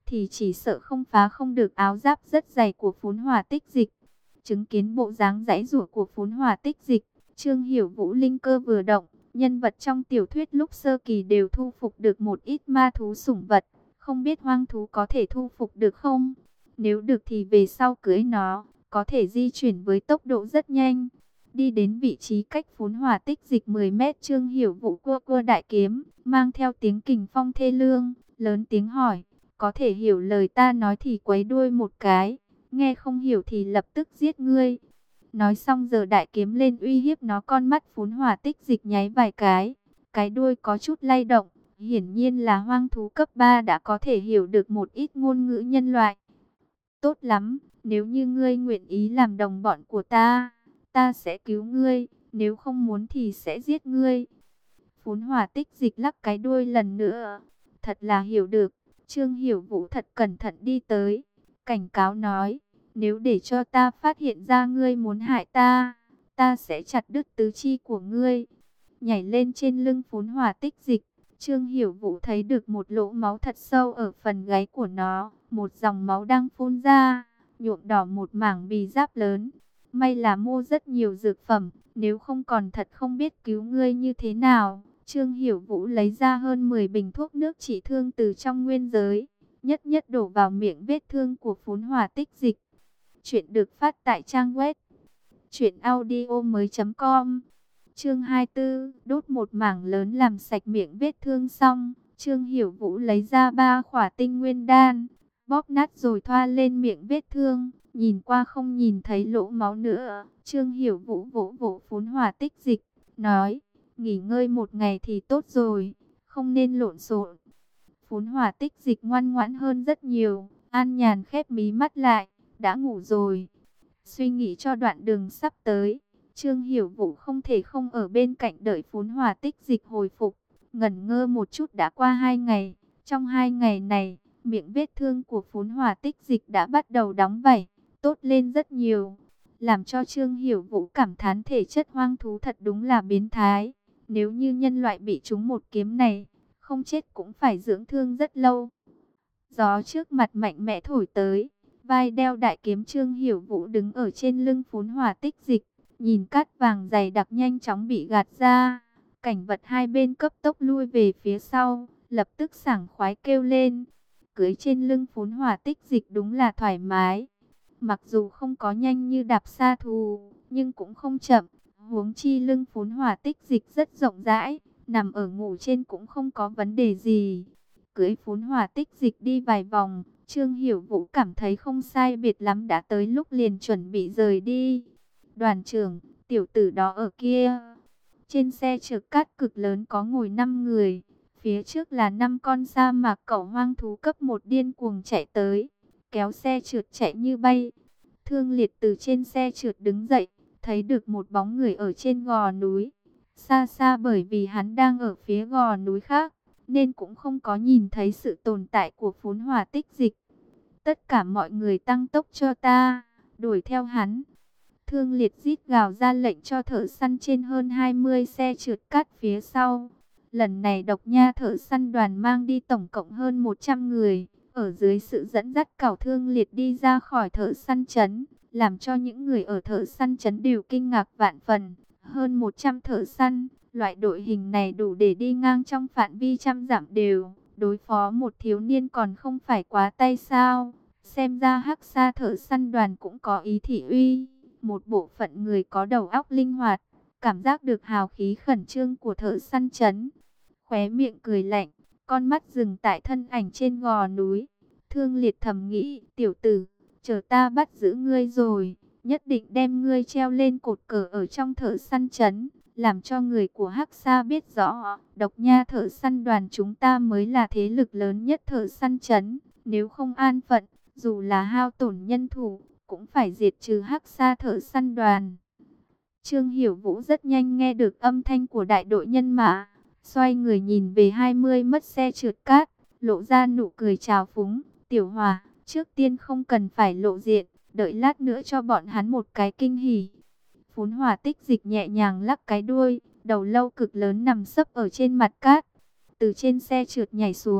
thì chỉ sợ không phá không được áo giáp rất dày của Phún Hỏa Tích Dịch. Chứng kiến bộ dáng giãy giụa của Phún Hỏa Tích Dịch, Trương Hiểu Vũ linh cơ vừa động, nhân vật trong tiểu thuyết lúc sơ kỳ đều thu phục được một ít ma thú sủng vật, không biết hoang thú có thể thu phục được không? Nếu được thì về sau cưỡi nó, có thể di chuyển với tốc độ rất nhanh. Đi đến vị trí cách Phún Hỏa Tích Dịch mười mét, Trương Hiểu Vũ cua cua đại kiếm, mang theo tiếng kình phong thê lương, lớn tiếng hỏi, có thể hiểu lời ta nói thì quấy đuôi một cái, nghe không hiểu thì lập tức giết ngươi. Nói xong giờ đại kiếm lên uy hiếp nó. Con mắt Phún Hỏa Tích Dịch nháy vài cái, cái đuôi có chút lay động, hiển nhiên là hoang thú cấp ba đã có thể hiểu được một ít ngôn ngữ nhân loại. Tốt lắm, nếu như ngươi nguyện ý làm đồng bọn của ta, ta sẽ cứu ngươi, nếu không muốn thì sẽ giết ngươi. Phún Hỏa Tích Dịch lắc cái đuôi lần nữa, thật là hiểu được. Trương Hiểu Vũ thật cẩn thận đi tới, cảnh cáo nói, nếu để cho ta phát hiện ra ngươi muốn hại ta, ta sẽ chặt đứt tứ chi của ngươi. Nhảy lên trên lưng Phún Hỏa Tích Dịch, Trương Hiểu Vũ thấy được một lỗ máu thật sâu ở phần gáy của nó, một dòng máu đang phun ra, nhuộm đỏ một mảng bì giáp lớn. May là mua rất nhiều dược phẩm, nếu không còn thật không biết cứu ngươi như thế nào. Trương Hiểu Vũ lấy ra hơn mười bình thuốc nước trị thương từ trong nguyên giới, nhất nhất đổ vào miệng vết thương của Phún Hỏa Tích Dịch. Chuyện được phát tại trang web truyện audio mới chấm com. Chương hai mươi tư, đốt một mảng lớn làm sạch miệng vết thương xong, Trương Hiểu Vũ lấy ra ba khỏa tinh nguyên đan, bóp nát rồi thoa lên miệng vết thương, nhìn qua không nhìn thấy lỗ máu nữa. Trương Hiểu Vũ vỗ vỗ Phún Hỏa Tích Dịch, nói, nghỉ ngơi một ngày thì tốt rồi, không nên lộn xộn. Phún Hỏa Tích Dịch ngoan ngoãn hơn rất nhiều, an nhàn khép mí mắt lại, đã ngủ rồi. Suy nghĩ cho đoạn đường sắp tới, Trương Hiểu Vũ không thể không ở bên cạnh đợi Phún Hỏa Tích Dịch hồi phục. Ngẩn ngơ một chút đã qua hai ngày, trong hai ngày này, miệng vết thương của Phún Hỏa Tích Dịch đã bắt đầu đóng vảy, tốt lên rất nhiều, làm cho Trương Hiểu Vũ cảm thán thể chất hoang thú thật đúng là biến thái. Nếu như nhân loại bị trúng một kiếm này, không chết cũng phải dưỡng thương rất lâu. Gió trước mặt mạnh mẽ thổi tới, vai đeo đại kiếm Trương Hiểu Vũ đứng ở trên lưng Phún Hỏa Tích Dịch, nhìn cát vàng dày đặc nhanh chóng bị gạt ra. Cảnh vật hai bên cấp tốc lui về phía sau, lập tức sảng khoái kêu lên. Cưới trên lưng Phún Hỏa Tích Dịch đúng là thoải mái. Mặc dù không có nhanh như đạp sa thù, nhưng cũng không chậm. Huống chi lưng Phún Hỏa Tích Dịch rất rộng rãi, nằm ở ngủ trên cũng không có vấn đề gì. Cưới Phún Hỏa Tích Dịch đi vài vòng, Trương Hiểu Vũ cảm thấy không sai biệt lắm, đã tới lúc liền chuẩn bị rời đi. Đoàn trưởng, tiểu tử đó ở kia. Trên xe chở cát cực lớn có ngồi năm người, phía trước là năm con sa mạc cẩu hoang thú cấp một điên cuồng chạy tới, kéo xe trượt chạy như bay. Thương Liệt từ trên xe trượt đứng dậy, thấy được một bóng người ở trên gò núi. Xa xa bởi vì hắn đang ở phía gò núi khác, nên cũng không có nhìn thấy sự tồn tại của Phún Hỏa Tích Dịch. Tất cả mọi người tăng tốc cho ta, đuổi theo hắn. Thương Liệt rít gào ra lệnh cho thợ săn trên hơn hai mươi xe trượt cát phía sau. Lần này Độc Nha thợ săn đoàn mang đi tổng cộng hơn một trăm người, ở dưới sự dẫn dắt của Thương Liệt đi ra khỏi thợ săn trấn, làm cho những người ở thợ săn trấn đều kinh ngạc vạn phần. Hơn một trăm thợ săn, loại đội hình này đủ để đi ngang trong phạm vi trăm dặm đều, đối phó một thiếu niên còn không phải quá tay sao. Xem ra Hắc Sa thợ săn đoàn cũng có ý thị uy, một bộ phận người có đầu óc linh hoạt, cảm giác được hào khí khẩn trương của thợ săn trấn. Khóe miệng cười lạnh, con mắt dừng tại thân ảnh trên gò núi. Thương Liệt thầm nghĩ, tiểu tử, chờ ta bắt giữ ngươi rồi, nhất định đem ngươi treo lên cột cờ ở trong thợ săn trấn, làm cho người của Hắc Sa biết rõ, Độc Nha thợ săn đoàn chúng ta mới là thế lực lớn nhất thợ săn trấn. Nếu không an phận, dù là hao tổn nhân thủ, cũng phải diệt trừ Hắc Sa thợ săn đoàn. Trương Hiểu Vũ rất nhanh nghe được âm thanh của đại đội nhân mã, xoay người nhìn về hai mươi mất xe trượt cát, lộ ra nụ cười trào phúng. Tiểu Hòa, trước tiên không cần phải lộ diện, đợi lát nữa cho bọn hắn một cái kinh hỉ. Phún Hỏa Tích Dịch nhẹ nhàng lắc cái đuôi, đầu lâu cực lớn nằm sấp ở trên mặt cát. Từ trên xe trượt nhảy xuống,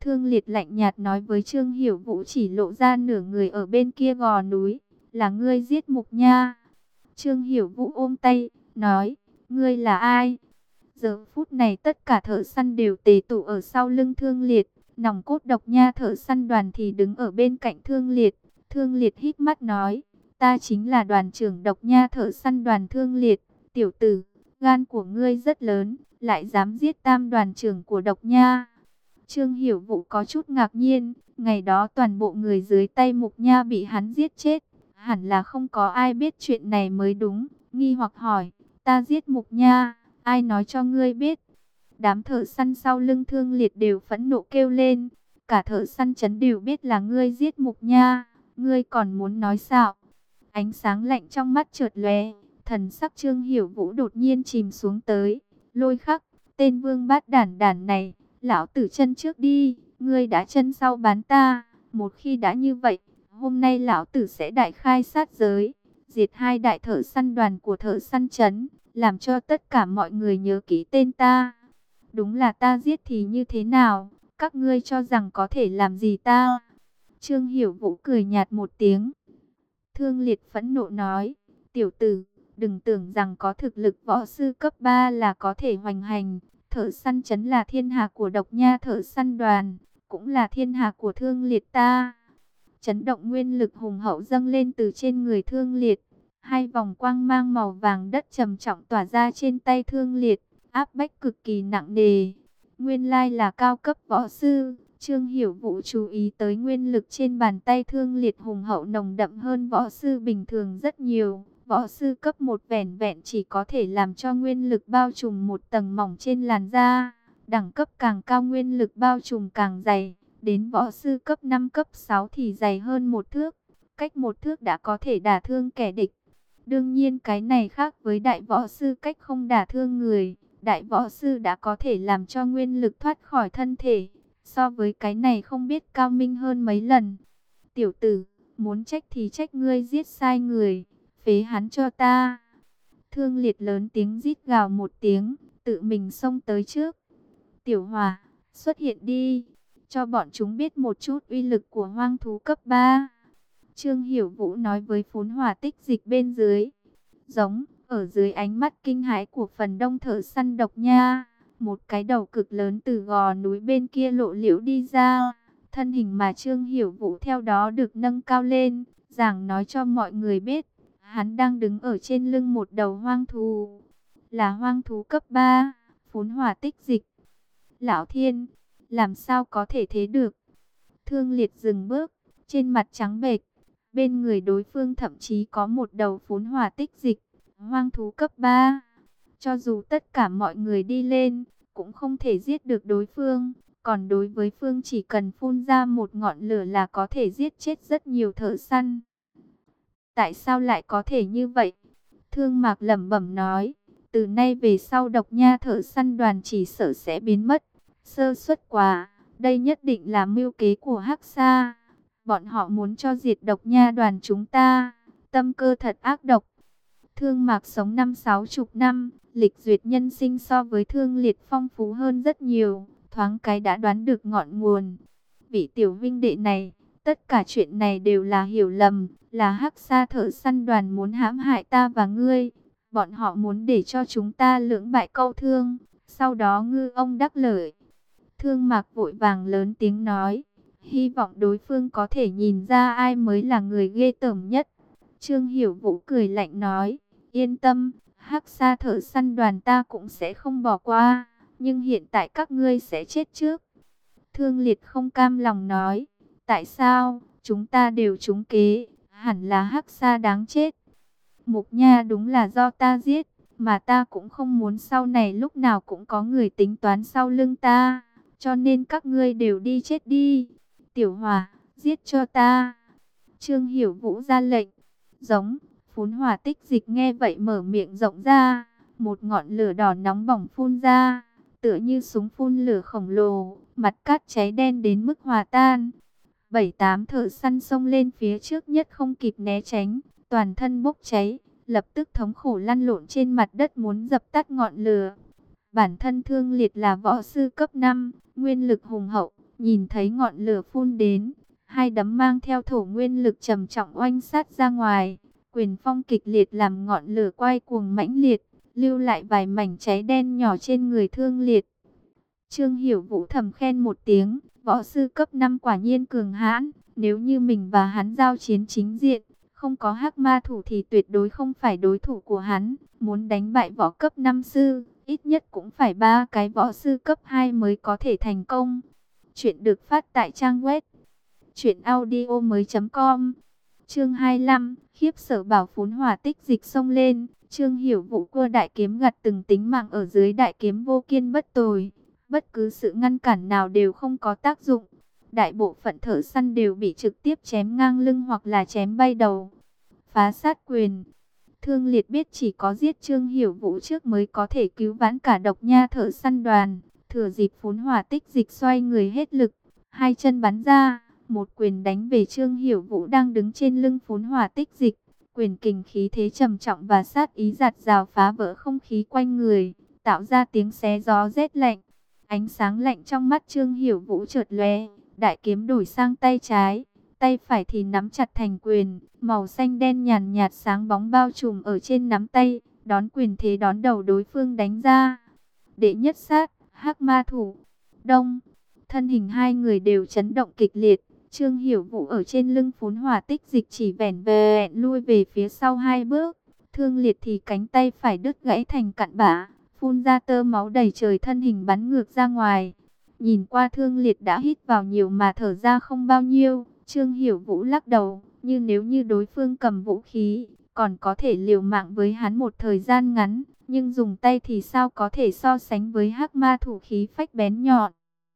Thương Liệt lạnh nhạt nói với Trương Hiểu Vũ, chỉ lộ ra nửa người ở bên kia gò núi. Là ngươi giết Mục Nha. Trương Hiểu Vũ ôm tay, nói, ngươi là ai? Giờ phút này tất cả thợ săn đều tề tụ ở sau lưng Thương Liệt. Nòng cốt Độc Nha thợ săn đoàn thì đứng ở bên cạnh Thương Liệt. Thương Liệt híp mắt nói, ta chính là đoàn trưởng Độc Nha thợ săn đoàn Thương Liệt. Tiểu tử, gan của ngươi rất lớn, lại dám giết tam đoàn trưởng của Độc Nha. Trương Hiểu Vũ có chút ngạc nhiên, ngày đó toàn bộ người dưới tay Mục Nha bị hắn giết chết. Hẳn là không có ai biết chuyện này mới đúng, nghi hoặc hỏi, ta giết Mục Nha, ai nói cho ngươi biết? Đám thợ săn sau lưng Thương Liệt đều phẫn nộ kêu lên, cả thợ săn trấn đều biết là ngươi giết Mục Nha, ngươi còn muốn nói sao? Ánh sáng lạnh trong mắt chợt lóe, thần sắc Trương Hiểu Vũ đột nhiên chìm xuống tới, Lôi Khắc, tên vương bát đản đản này, lão tử chân trước đi, ngươi đã chân sau bán ta, một khi đã như vậy, hôm nay lão tử sẽ đại khai sát giới, diệt hai đại thợ săn đoàn của thợ săn trấn, làm cho tất cả mọi người nhớ kỹ tên ta. Đúng là ta giết thì như thế nào, các ngươi cho rằng có thể làm gì ta? Trương Hiểu Vũ cười nhạt một tiếng. Thương Liệt phẫn nộ nói, tiểu tử, đừng tưởng rằng có thực lực võ sư cấp ba là có thể hoành hành. Thợ săn trấn là thiên hạ của Độc Nha thợ săn đoàn, cũng là thiên hạ của Thương Liệt ta. Chấn động nguyên lực hùng hậu dâng lên từ trên người Thương Liệt. Hai vòng quang mang màu vàng đất trầm trọng tỏa ra trên tay Thương Liệt, áp bách cực kỳ nặng nề. Nguyên lai là cao cấp võ sư. Trương Hiểu Vũ chú ý tới nguyên lực trên bàn tay Thương Liệt hùng hậu nồng đậm hơn võ sư bình thường rất nhiều. Võ sư cấp một vẻn vẹn chỉ có thể làm cho nguyên lực bao trùm một tầng mỏng trên làn da. Đẳng cấp càng cao nguyên lực bao trùm càng dày. Đến võ sư cấp năm cấp sáu thì dày hơn một thước. Cách một thước đã có thể đả thương kẻ địch. Đương nhiên cái này khác với đại võ sư cách không đả thương người. Đại võ sư đã có thể làm cho nguyên lực thoát khỏi thân thể. So với cái này không biết cao minh hơn mấy lần. Tiểu tử, muốn trách thì trách ngươi giết sai người. Phế hắn cho ta. Thương Liệt lớn tiếng rít gào một tiếng, tự mình xông tới trước. Tiểu Hòa, xuất hiện đi, cho bọn chúng biết một chút uy lực của hoang thú cấp ba. Trương Hiểu Vũ nói với phún hỏa tích dịch bên dưới. Giống, ở dưới ánh mắt kinh hãi của phần đông thợ săn Độc Nha, một cái đầu cực lớn từ gò núi bên kia lộ liễu đi ra. Thân hình mà Trương Hiểu Vũ theo đó được nâng cao lên, giảng nói cho mọi người biết. Hắn đang đứng ở trên lưng một đầu hoang thú, là hoang thú cấp ba, phún hỏa tích dịch. Lão Thiên, làm sao có thể thế được? Thương Liệt dừng bước, trên mặt trắng bệch, bên người đối phương thậm chí có một đầu phún hỏa tích dịch, hoang thú cấp ba. Cho dù tất cả mọi người đi lên, cũng không thể giết được đối phương, còn đối với phương chỉ cần phun ra một ngọn lửa là có thể giết chết rất nhiều thợ săn. Tại sao lại có thể như vậy? Thương Mạc lẩm bẩm nói, từ nay về sau Độc Nha thợ săn đoàn chỉ sợ sẽ biến mất. Sơ suất quá, đây nhất định là mưu kế của Hắc Sa. Bọn họ muốn cho diệt Độc Nha đoàn chúng ta, tâm cơ thật ác độc. Thương Mạc sống năm sáu chục năm, lịch duyệt nhân sinh so với Thương Liệt phong phú hơn rất nhiều, thoáng cái đã đoán được ngọn nguồn. Vị tiểu vinh đệ này, tất cả chuyện này đều là hiểu lầm, là Hắc Sa thợ săn đoàn muốn hãm hại ta và ngươi. Bọn họ muốn để cho chúng ta lưỡng bại câu thương, sau đó ngư ông đắc lợi. Thương Mạc vội vàng lớn tiếng nói, hy vọng đối phương có thể nhìn ra ai mới là người ghê tởm nhất. Trương Hiểu Vũ cười lạnh nói, yên tâm, Hắc Sa thợ săn đoàn ta cũng sẽ không bỏ qua, nhưng hiện tại các ngươi sẽ chết trước. Thương Liệt không cam lòng nói, tại sao, chúng ta đều trúng kế, hẳn là Hắc Sa đáng chết. Mục Nha đúng là do ta giết, mà ta cũng không muốn sau này lúc nào cũng có người tính toán sau lưng ta, cho nên các ngươi đều đi chết đi. Tiểu Hòa, giết cho ta. Trương Hiểu Vũ ra lệnh. Giống, phún hỏa tích dịch nghe vậy mở miệng rộng ra, một ngọn lửa đỏ nóng bỏng phun ra, tựa như súng phun lửa khổng lồ, mặt cát cháy đen đến mức hòa tan. Bảy tám thợ săn xông lên phía trước nhất không kịp né tránh, toàn thân bốc cháy, lập tức thống khổ lăn lộn trên mặt đất muốn dập tắt ngọn lửa. Bản thân Thương Liệt là võ sư cấp năm, nguyên lực hùng hậu, Nhìn thấy ngọn lửa phun đến, hai đấm mang theo thổ nguyên lực trầm trọng oanh sát ra ngoài. Quyền phong kịch liệt làm ngọn lửa quay cuồng mãnh liệt, lưu lại vài mảnh cháy đen nhỏ trên người Thương Liệt. Trương Hiểu Vũ thầm khen một tiếng, võ sư cấp năm quả nhiên cường hãn, nếu như mình và hắn giao chiến chính diện, không có hắc ma thủ thì tuyệt đối không phải đối thủ của hắn. Muốn đánh bại võ cấp năm sư, ít nhất cũng phải ba cái võ sư cấp hai mới có thể thành công. Chuyện được phát tại trang web truyện audio mới chấm com. Chương hai mươi lăm, khiếp sợ bảo phún hỏa tích dịch xông lên. Trương Hiểu Vũ cua đại kiếm gặt từng tính mạng ở dưới đại kiếm vô kiên bất tồi. Bất cứ sự ngăn cản nào đều không có tác dụng. Đại bộ phận thợ săn đều bị trực tiếp chém ngang lưng hoặc là chém bay đầu. Phá sát quyền. Thương Liệt biết chỉ có giết Trương Hiểu Vũ trước mới có thể cứu vãn cả Độc Nha thợ săn đoàn. Thừa dịp phún hỏa tích dịch xoay người hết lực, hai chân bắn ra, một quyền đánh về Trương Hiểu Vũ đang đứng trên lưng phún hỏa tích dịch. Quyền kình khí thế trầm trọng và sát ý giạt rào phá vỡ không khí quanh người, tạo ra tiếng xé gió rét lạnh. Ánh sáng lạnh trong mắt Trương Hiểu Vũ chợt lóe, đại kiếm đổi sang tay trái, tay phải thì nắm chặt thành quyền, màu xanh đen nhàn nhạt sáng bóng bao trùm ở trên nắm tay, đón quyền thế đón đầu đối phương đánh ra. Đệ nhất sát, hắc ma thủ, đông, thân hình hai người đều chấn động kịch liệt. Trương Hiểu Vũ ở trên lưng phún hỏa tích dịch chỉ vẻn vẹn lui về phía sau hai bước. Thương Liệt thì cánh tay phải đứt gãy thành cặn bã, phun ra tơ máu đầy trời, thân hình bắn ngược ra ngoài. Nhìn qua Thương Liệt đã hít vào nhiều mà thở ra không bao nhiêu. Trương Hiểu Vũ lắc đầu, như nếu như đối phương cầm vũ khí, còn có thể liều mạng với hắn một thời gian ngắn. Nhưng dùng tay thì sao có thể so sánh với hắc ma thủ khí phách bén nhọn.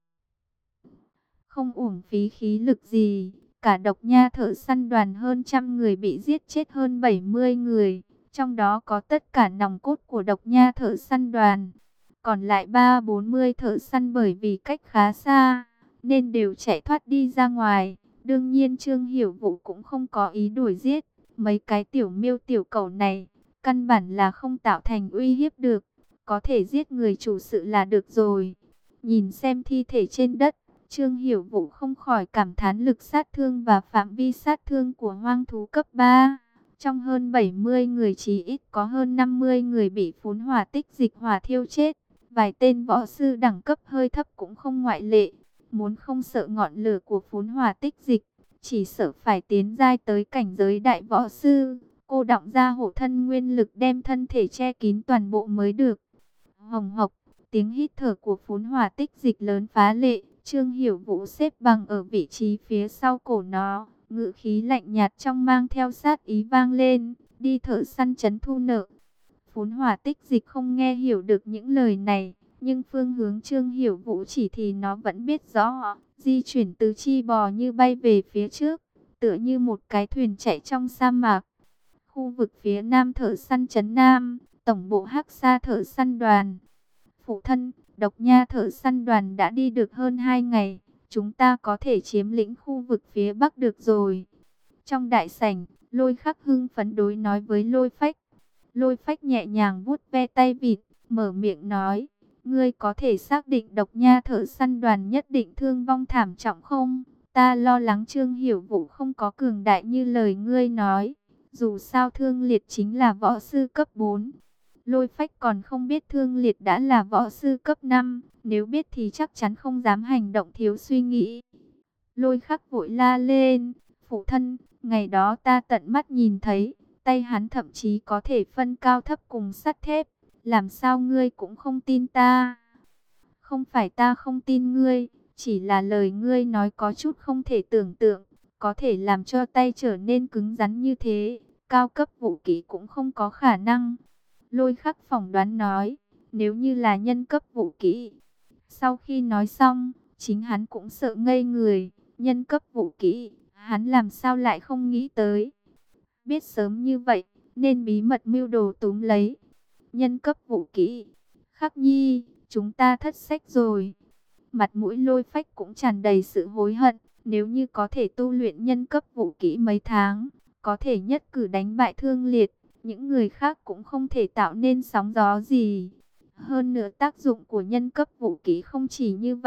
Không uổng phí khí lực gì, cả Độc Nha thợ săn đoàn hơn trăm người bị giết chết hơn bảy mươi người, trong đó có tất cả nòng cốt của Độc Nha thợ săn đoàn. Còn lại ba bốn mươi thợ săn bởi vì cách khá xa, nên đều chạy thoát đi ra ngoài. Đương nhiên Trương Hiểu Vũ cũng không có ý đuổi giết, mấy cái tiểu miêu tiểu cẩu này, căn bản là không tạo thành uy hiếp được, có thể giết người chủ sự là được rồi. Nhìn xem thi thể trên đất, Trương Hiểu Vũ không khỏi cảm thán lực sát thương và phạm vi sát thương của hoang thú cấp ba. Trong hơn bảy mươi người chỉ ít có hơn năm mươi người bị phún hỏa tích dịch hỏa thiêu chết. Vài tên võ sư đẳng cấp hơi thấp cũng không ngoại lệ. Muốn không sợ ngọn lửa của phún hỏa tích dịch, chỉ sợ phải tiến giai tới cảnh giới đại võ sư. Cô đọng ra hộ thân nguyên lực đem thân thể che kín toàn bộ mới được. Hồng hộc, tiếng hít thở của phún hỏa tích dịch lớn phá lệ. Trương Hiểu Vũ xếp bằng ở vị trí phía sau cổ nó, ngữ khí lạnh nhạt trong mang theo sát ý vang lên, đi thợ săn trấn thu nợ. Phún hỏa tích dịch không nghe hiểu được những lời này, nhưng phương hướng Trương Hiểu Vũ chỉ thì nó vẫn biết rõ, di chuyển tứ chi bò như bay về phía trước, tựa như một cái thuyền chạy trong sa mạc. Khu vực phía nam thợ săn trấn Nam, tổng bộ Hắc Sa thợ săn đoàn. Phụ thân, Độc Nha thợ săn đoàn đã đi được hơn hai ngày, chúng ta có thể chiếm lĩnh khu vực phía bắc được rồi. Trong đại sảnh, Lôi Khắc hưng phấn đối nói với Lôi Phách. Lôi Phách nhẹ nhàng vuốt ve tay vịt, mở miệng nói, ngươi có thể xác định Độc Nha thợ săn đoàn nhất định thương vong thảm trọng không? Ta lo lắng Trương Hiểu Vũ không có cường đại như lời ngươi nói, dù sao Thương Liệt chính là võ sư cấp bốn. Lôi Phách còn không biết Thương Liệt đã là võ sư cấp năm, nếu biết thì chắc chắn không dám hành động thiếu suy nghĩ. Lôi Khắc vội la lên, phụ thân, ngày đó ta tận mắt nhìn thấy, tay hắn thậm chí có thể phân cao thấp cùng sắt thép, làm sao ngươi cũng không tin ta? Không phải ta không tin ngươi, chỉ là lời ngươi nói có chút không thể tưởng tượng, có thể làm cho tay trở nên cứng rắn như thế, cao cấp vũ khí cũng không có khả năng. Lôi Khắc phỏng đoán nói, nếu như là nhân cấp vũ khí. Sau khi nói xong, chính hắn cũng sợ ngây người, nhân cấp vũ khí, hắn làm sao lại không nghĩ tới. Biết sớm như vậy, nên bí mật mưu đồ túm lấy. Nhân cấp vũ khí, Khắc Nhi, chúng ta thất sách rồi. Mặt mũi Lôi Phách cũng tràn đầy sự hối hận, nếu như có thể tu luyện nhân cấp vũ khí mấy tháng, có thể nhất cử đánh bại Thương Liệt. Những người khác cũng không thể tạo nên sóng gió gì. Hơn nữa tác dụng của nhân cấp vũ khí không chỉ như vậy.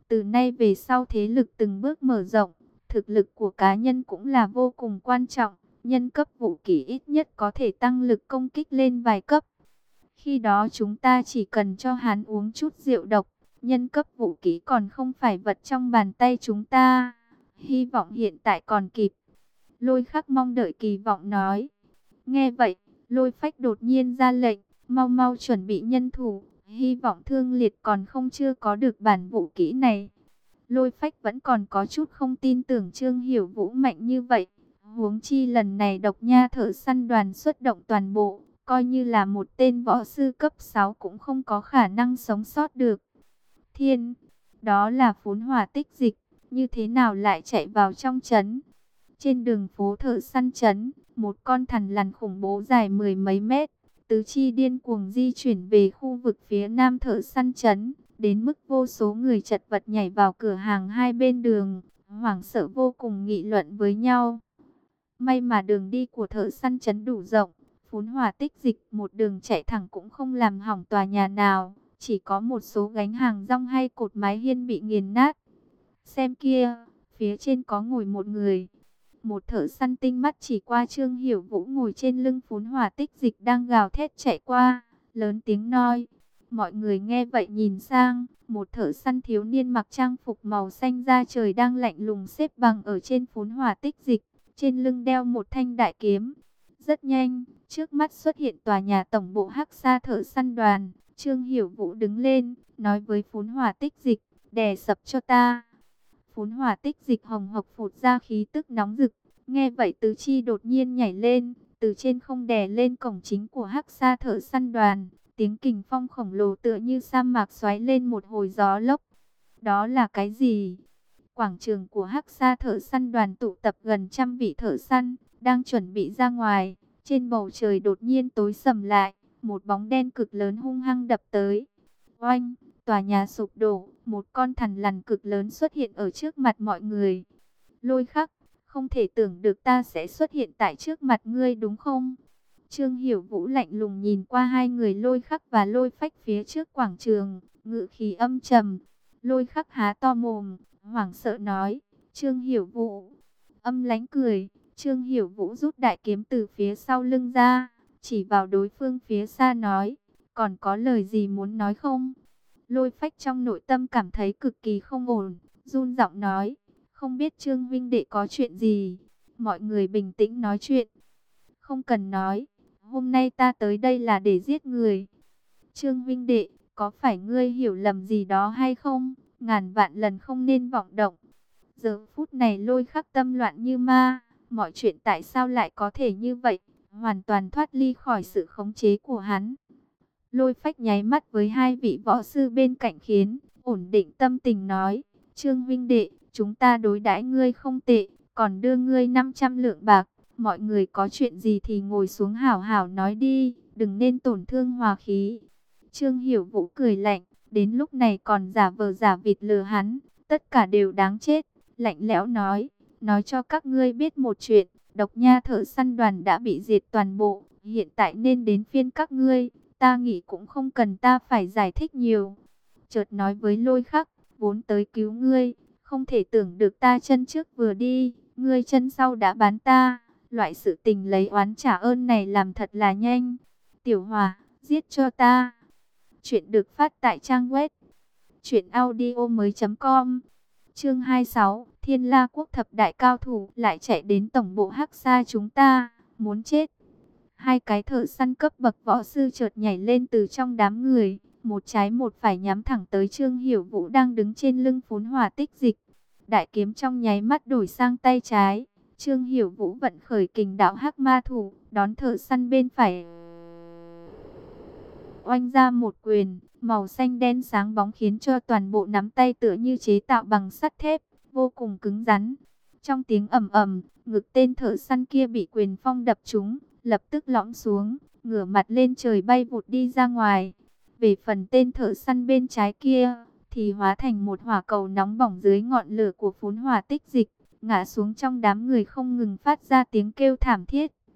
Từ nay về sau thế lực từng bước mở rộng, thực lực của cá nhân cũng là vô cùng quan trọng. Nhân cấp vũ khí ít nhất có thể tăng lực công kích lên vài cấp. Khi đó chúng ta chỉ cần cho hắn uống chút rượu độc, nhân cấp vũ khí còn không phải vật trong bàn tay chúng ta. Hy vọng hiện tại còn kịp. Lôi Khắc mong đợi kỳ vọng nói. Nghe vậy, Lôi Phách đột nhiên ra lệnh, mau mau chuẩn bị nhân thủ, hy vọng Thương Liệt còn không chưa có được bản vũ kỹ này. Lôi Phách vẫn còn có chút không tin tưởng Trương Hiểu Vũ mạnh như vậy. Huống chi lần này Độc Nha Thợ Săn Đoàn xuất động toàn bộ, coi như là một tên võ sư cấp sáu cũng không có khả năng sống sót được. Thiên, đó là phún hỏa tích dịch, như thế nào lại chạy vào trong trấn? Trên đường phố Thợ Săn trấn, một con thằn lằn khủng bố dài mười mấy mét, tứ chi điên cuồng di chuyển về khu vực phía nam Thợ Săn trấn, đến mức vô số người chật vật nhảy vào cửa hàng hai bên đường, hoảng sợ vô cùng nghị luận với nhau. May mà đường đi của Thợ Săn trấn đủ rộng, phún hỏa tích dịch một đường chạy thẳng cũng không làm hỏng tòa nhà nào, chỉ có một số gánh hàng rong hay cột mái hiên bị nghiền nát. Xem kia, phía trên có ngồi một người. Một thợ săn tinh mắt chỉ qua Trương Hiểu Vũ ngồi trên lưng phún hỏa tích dịch đang gào thét chạy qua, lớn tiếng nói. Mọi người nghe vậy nhìn sang, một thợ săn thiếu niên mặc trang phục màu xanh da trời đang lạnh lùng xếp bằng ở trên phún hỏa tích dịch, trên lưng đeo một thanh đại kiếm. Rất nhanh, trước mắt xuất hiện tòa nhà tổng bộ Hắc Sa Thợ Săn Đoàn. Trương Hiểu Vũ đứng lên, nói với phún hỏa tích dịch, đè sập cho ta. Phún hỏa tích dịch hồng hộc phụt ra khí tức nóng rực. Nghe vậy tứ chi đột nhiên nhảy lên, từ trên không đè lên cổng chính của Hắc Sa Thợ Săn Đoàn. Tiếng kình phong khổng lồ tựa như sa mạc xoáy lên một hồi gió lốc. Đó là cái gì? Quảng trường của Hắc Sa Thợ Săn Đoàn tụ tập gần trăm vị thợ săn, đang chuẩn bị ra ngoài. Trên bầu trời đột nhiên tối sầm lại, một bóng đen cực lớn hung hăng đập tới. Oanh, tòa nhà sụp đổ, một con thằn lằn cực lớn xuất hiện ở trước mặt mọi người. Lôi Khắc, không thể tưởng được ta sẽ xuất hiện tại trước mặt ngươi đúng không? Trương Hiểu Vũ lạnh lùng nhìn qua hai người Lôi Khắc và Lôi Phách phía trước quảng trường, ngự khí âm trầm. Lôi Khắc há to mồm, hoảng sợ nói, Trương Hiểu Vũ. Âm lãnh cười, Trương Hiểu Vũ rút đại kiếm từ phía sau lưng ra, chỉ vào đối phương phía xa nói, còn có lời gì muốn nói không? Lôi Phách trong nội tâm cảm thấy cực kỳ không ổn, run giọng nói, không biết Trương huynh đệ có chuyện gì? Mọi người bình tĩnh nói chuyện. Không cần nói, hôm nay ta tới đây là để giết người. Trương huynh đệ, có phải ngươi hiểu lầm gì đó hay không? Ngàn vạn lần không nên vọng động. Giờ phút này Lôi Khắc tâm loạn như ma, mọi chuyện tại sao lại có thể như vậy? Hoàn toàn thoát ly khỏi sự khống chế của hắn. Lôi Phách nháy mắt với hai vị võ sư bên cạnh khiến ổn định tâm tình nói, Trương huynh đệ, chúng ta đối đãi ngươi không tệ, còn đưa ngươi năm trăm lượng bạc, mọi người có chuyện gì thì ngồi xuống hảo hảo nói đi, đừng nên tổn thương hòa khí. Trương Hiểu Vũ cười lạnh, đến lúc này còn giả vờ giả vịt lừa hắn, tất cả đều đáng chết, lạnh lẽo nói, nói cho các ngươi biết một chuyện, Độc Nha Thợ Săn Đoàn đã bị diệt toàn bộ, hiện tại nên đến phiên các ngươi. Ta nghĩ cũng không cần ta phải giải thích nhiều. Chợt nói với Lôi Khắc, vốn tới cứu ngươi, không thể tưởng được ta chân trước vừa đi, ngươi chân sau đã bán ta. Loại sự tình lấy oán trả ơn này làm thật là nhanh. Tiểu Hòa, giết cho ta. Chuyện được phát tại trang web truyện audio mới chấm com. Chương hai mươi sáu, Thiên La Quốc thập đại cao thủ lại chạy đến tổng bộ Hắc Sa chúng ta, muốn chết. Hai cái thợ săn cấp bậc võ sư chợt nhảy lên từ trong đám người, một trái một phải nhắm thẳng tới Trương Hiểu Vũ đang đứng trên lưng phún hỏa tích dịch. Đại kiếm trong nháy mắt đổi sang tay trái, Trương Hiểu Vũ vận khởi kình đạo hắc ma thủ, đón thợ săn bên phải. Oanh ra một quyền, màu xanh đen sáng bóng khiến cho toàn bộ nắm tay tựa như chế tạo bằng sắt thép, vô cùng cứng rắn. Trong tiếng ầm ầm, ngực tên thợ săn kia bị quyền phong đập trúng, lập tức lõm xuống, ngửa mặt lên trời bay vụt đi ra ngoài. Về phần tên thợ săn bên trái kia, thì hóa thành một hỏa cầu nóng bỏng dưới ngọn lửa của phún hỏa tích dịch, ngã xuống trong đám người không ngừng phát ra tiếng kêu thảm thiết.